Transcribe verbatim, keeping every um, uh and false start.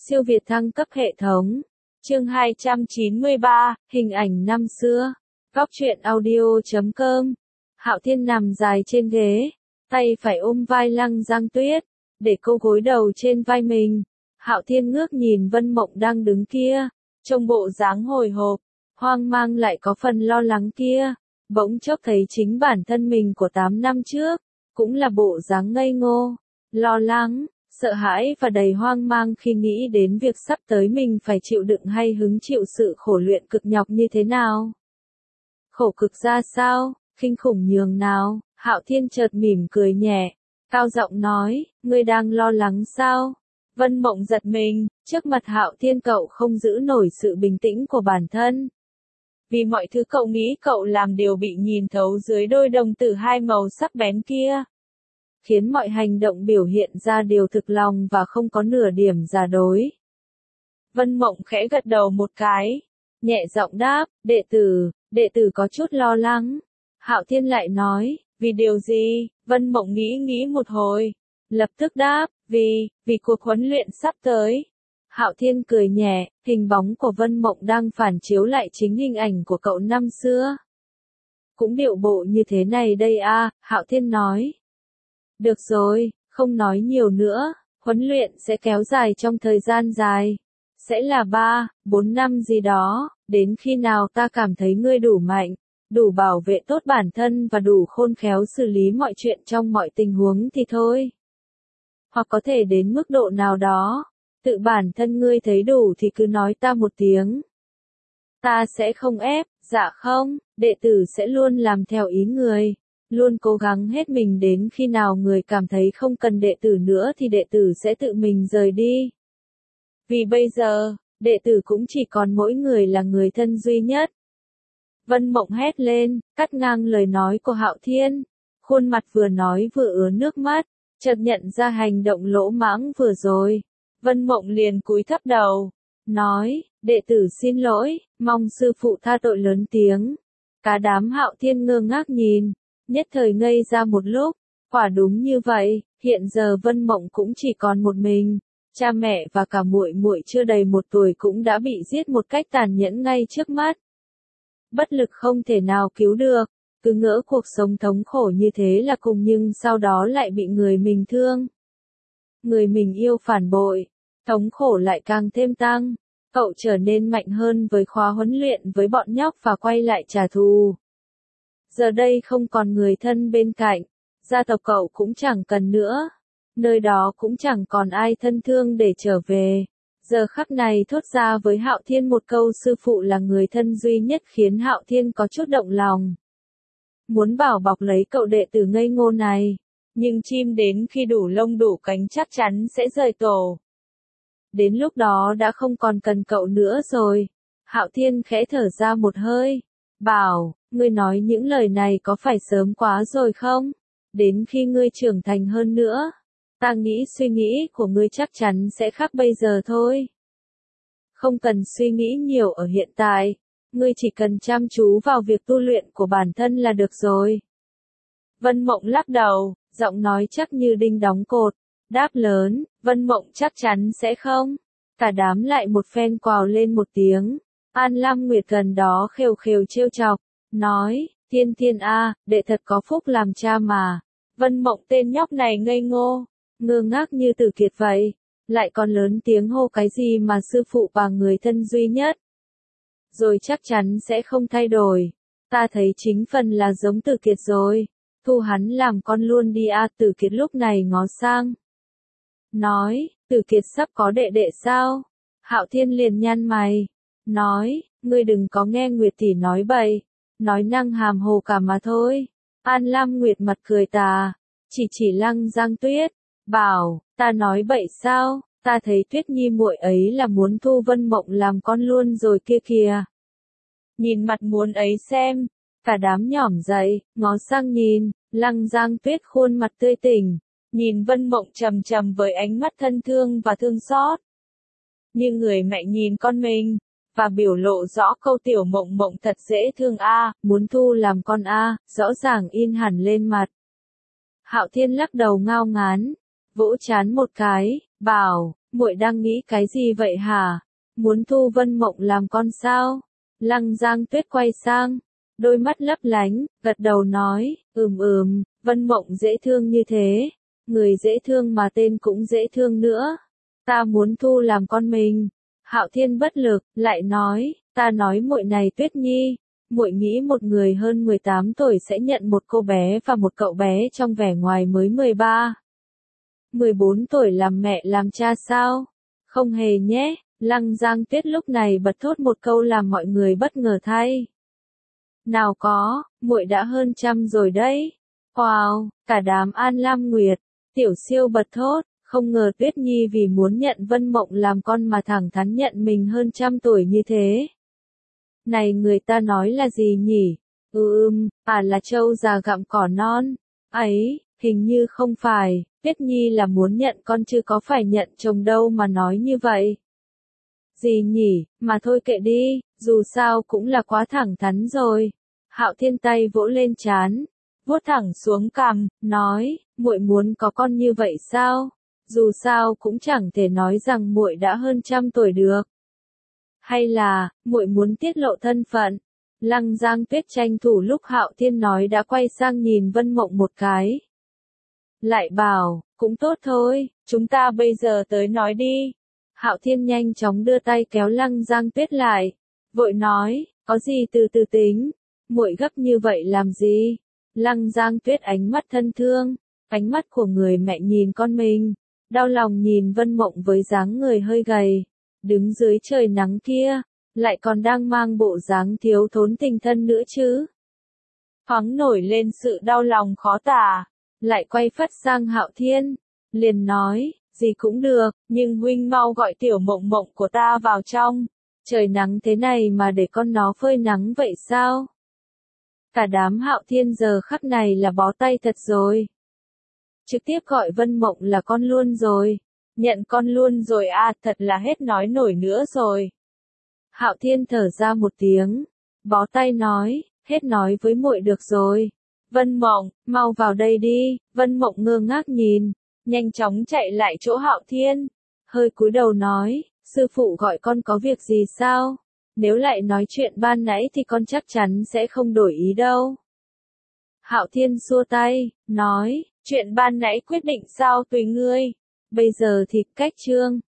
Siêu việt thăng cấp hệ thống. Chương hai trăm chín mươi ba, hình ảnh năm xưa. Góc truyện audio chấm com. Hạo Thiên nằm dài trên ghế, tay phải ôm vai Lăng Giang Tuyết, để cô gối đầu trên vai mình. Hạo Thiên ngước nhìn Vân Mộng đang đứng kia, trông bộ dáng hồi hộp, hoang mang lại có phần lo lắng kia, bỗng chốc thấy chính bản thân mình của tám năm trước, cũng là bộ dáng ngây ngô, lo lắng, sợ hãi và đầy hoang mang khi nghĩ đến việc sắp tới mình phải chịu đựng hay hứng chịu sự khổ luyện cực nhọc như thế nào. Khổ cực ra sao, kinh khủng nhường nào. Hạo Thiên chợt mỉm cười nhẹ, cao giọng nói, ngươi đang lo lắng sao? Vân Mộng giật mình, trước mặt Hạo Thiên cậu không giữ nổi sự bình tĩnh của bản thân. Vì mọi thứ cậu nghĩ cậu làm đều bị nhìn thấu dưới đôi đồng tử hai màu sắc bén kia. Khiến mọi hành động biểu hiện ra đều thực lòng và không có nửa điểm giả dối. Vân Mộng khẽ gật đầu một cái, nhẹ giọng đáp, đệ tử, đệ tử có chút lo lắng. Hạo Thiên lại nói, vì điều gì? Vân Mộng nghĩ nghĩ một hồi, lập tức đáp, vì, vì cuộc huấn luyện sắp tới. Hạo Thiên cười nhẹ, hình bóng của Vân Mộng đang phản chiếu lại chính hình ảnh của cậu năm xưa. Cũng điệu bộ như thế này đây à, Hạo Thiên nói. Được rồi, không nói nhiều nữa, huấn luyện sẽ kéo dài trong thời gian dài. Sẽ là ba, bốn năm gì đó, đến khi nào ta cảm thấy ngươi đủ mạnh, đủ bảo vệ tốt bản thân và đủ khôn khéo xử lý mọi chuyện trong mọi tình huống thì thôi. Hoặc có thể đến mức độ nào đó, tự bản thân ngươi thấy đủ thì cứ nói ta một tiếng. Ta sẽ không ép, dạ không, đệ tử sẽ luôn làm theo ý người, luôn cố gắng hết mình đến khi nào người cảm thấy không cần đệ tử nữa thì đệ tử sẽ tự mình rời đi. Vì bây giờ, đệ tử cũng chỉ còn mỗi người là người thân duy nhất. Vân Mộng hét lên, cắt ngang lời nói của Hạo Thiên, khuôn mặt vừa nói vừa ứa nước mắt, chợt nhận ra hành động lỗ mãng vừa rồi. Vân Mộng liền cúi thấp đầu, nói, đệ tử xin lỗi, mong sư phụ tha tội lớn tiếng. Cả đám Hạo Thiên ngơ ngác nhìn, nhất thời ngây ra một lúc, quả đúng như vậy, hiện giờ Vân Mộng cũng chỉ còn một mình. Cha mẹ và cả muội muội chưa đầy một tuổi cũng đã bị giết một cách tàn nhẫn ngay trước mắt. Bất lực không thể nào cứu được, cứ ngỡ cuộc sống thống khổ như thế là cùng nhưng sau đó lại bị người mình thương. Người mình yêu phản bội, thống khổ lại càng thêm tăng, cậu trở nên mạnh hơn với khóa huấn luyện với bọn nhóc và quay lại trả thù. Giờ đây không còn người thân bên cạnh, gia tộc cậu cũng chẳng cần nữa. Nơi đó cũng chẳng còn ai thân thương để trở về. Giờ khắc này thốt ra với Hạo Thiên một câu sư phụ là người thân duy nhất khiến Hạo Thiên có chút động lòng. Muốn bảo bọc lấy cậu đệ tử ngây ngô này, nhưng chim đến khi đủ lông đủ cánh chắc chắn sẽ rời tổ. Đến lúc đó đã không còn cần cậu nữa rồi. Hạo Thiên khẽ thở ra một hơi, bảo, ngươi nói những lời này có phải sớm quá rồi không? Đến khi ngươi trưởng thành hơn nữa. Ta nghĩ suy nghĩ của ngươi chắc chắn sẽ khác bây giờ thôi. Không cần suy nghĩ nhiều ở hiện tại, ngươi chỉ cần chăm chú vào việc tu luyện của bản thân là được rồi. Vân Mộng lắc đầu, giọng nói chắc như đinh đóng cột, đáp lớn, Vân Mộng chắc chắn sẽ không. Cả đám lại một phen quào lên một tiếng, An Lam Nguyệt gần đó khều khều trêu chọc, nói, Thiên Thiên a, đệ thật có phúc làm cha mà. Vân Mộng tên nhóc này ngây ngô, ngơ ngác như tử kiệt vậy, lại còn lớn tiếng hô cái gì mà sư phụ và người thân duy nhất. Rồi chắc chắn sẽ không thay đổi, ta thấy chính phần là giống tử kiệt rồi, thu hắn làm con luôn đi a. Tử kiệt lúc này ngó sang. Nói, tử kiệt sắp có đệ đệ sao? Hạo Thiên liền nhăn mày, nói, ngươi đừng có nghe Nguyệt tỷ nói bậy, nói năng hàm hồ cả mà thôi. An Lam Nguyệt mặt cười tà, chỉ chỉ Lăng Giang Tuyết. Bảo, ta nói bậy sao, ta thấy Tuyết Nhi muội ấy là muốn thu Vân Mộng làm con luôn rồi kia kìa. Nhìn mặt muốn ấy xem, cả đám nhỏm dậy, ngó sang nhìn, Lăng Giang Tuyết khuôn mặt tươi tỉnh, nhìn Vân Mộng trầm trầm với ánh mắt thân thương và thương xót. Như người mẹ nhìn con mình, và biểu lộ rõ câu tiểu Mộng Mộng thật dễ thương a, muốn thu làm con a, rõ ràng in hẳn lên mặt. Hạo Thiên lắc đầu ngao ngán, vỗ chán một cái, bảo, muội đang nghĩ cái gì vậy hả? Muốn thu Vân Mộng làm con sao? Lăng Giang Tuyết quay sang, đôi mắt lấp lánh, gật đầu nói, ừm ừm, Vân Mộng dễ thương như thế, người dễ thương mà tên cũng dễ thương nữa. Ta muốn thu làm con mình. Hạo Thiên bất lực, lại nói, ta nói muội này Tuyết Nhi, muội nghĩ một người hơn mười tám tuổi sẽ nhận một cô bé và một cậu bé trong vẻ ngoài mới mười ba, mười bốn tuổi làm mẹ làm cha sao? Không hề nhé. Lăng Giang Tuyết lúc này bật thốt một câu làm mọi người bất ngờ thay. Nào có, muội đã hơn trăm rồi đấy. Wow, cả đám An Lam Nguyệt, Tiểu Siêu bật thốt, không ngờ Tuyết Nhi vì muốn nhận Vân Mộng làm con mà thẳng thắn nhận mình hơn trăm tuổi như thế. Này người ta nói là gì nhỉ? Ừm, à là trâu già gặm cỏ non. Ấy, hình như không phải, Tuyết Nhi là muốn nhận con chứ có phải nhận chồng đâu mà nói như vậy. Gì nhỉ, mà thôi kệ đi, dù sao cũng là quá thẳng thắn rồi. Hạo Thiên tay vỗ lên trán, vuốt thẳng xuống cằm, nói, muội muốn có con như vậy sao? Dù sao cũng chẳng thể nói rằng muội đã hơn trăm tuổi được. Hay là, muội muốn tiết lộ thân phận? Lăng Giang Tuyết tranh thủ lúc Hạo Thiên nói đã quay sang nhìn Vân Mộng một cái. Lại bảo, cũng tốt thôi, chúng ta bây giờ tới nói đi. Hạo Thiên nhanh chóng đưa tay kéo Lăng Giang Tuyết lại, vội nói, có gì từ từ tính, muội gấp như vậy làm gì? Lăng Giang Tuyết ánh mắt thân thương, ánh mắt của người mẹ nhìn con mình, đau lòng nhìn Vân Mộng với dáng người hơi gầy, đứng dưới trời nắng kia, lại còn đang mang bộ dáng thiếu thốn tình thân nữa chứ. Thoáng nổi lên sự đau lòng khó tả, lại quay phắt sang Hạo Thiên, liền nói, gì cũng được, nhưng huynh mau gọi Tiểu Mộng Mộng của ta vào trong. Trời nắng thế này mà để con nó phơi nắng vậy sao? Cả đám Hạo Thiên giờ khắc này là bó tay thật rồi. Trực tiếp gọi Vân Mộng là con luôn rồi. Nhận con luôn rồi à, thật là hết nói nổi nữa rồi. Hạo Thiên thở ra một tiếng, bó tay nói, hết nói với muội được rồi. Vân Mộng, mau vào đây đi. Vân Mộng ngơ ngác nhìn, nhanh chóng chạy lại chỗ Hạo Thiên, hơi cúi đầu nói, sư phụ gọi con có việc gì sao? Nếu lại nói chuyện ban nãy thì con chắc chắn sẽ không đổi ý đâu. Hạo Thiên xua tay, nói, chuyện ban nãy quyết định sao tùy ngươi. Bây giờ thì cách chương.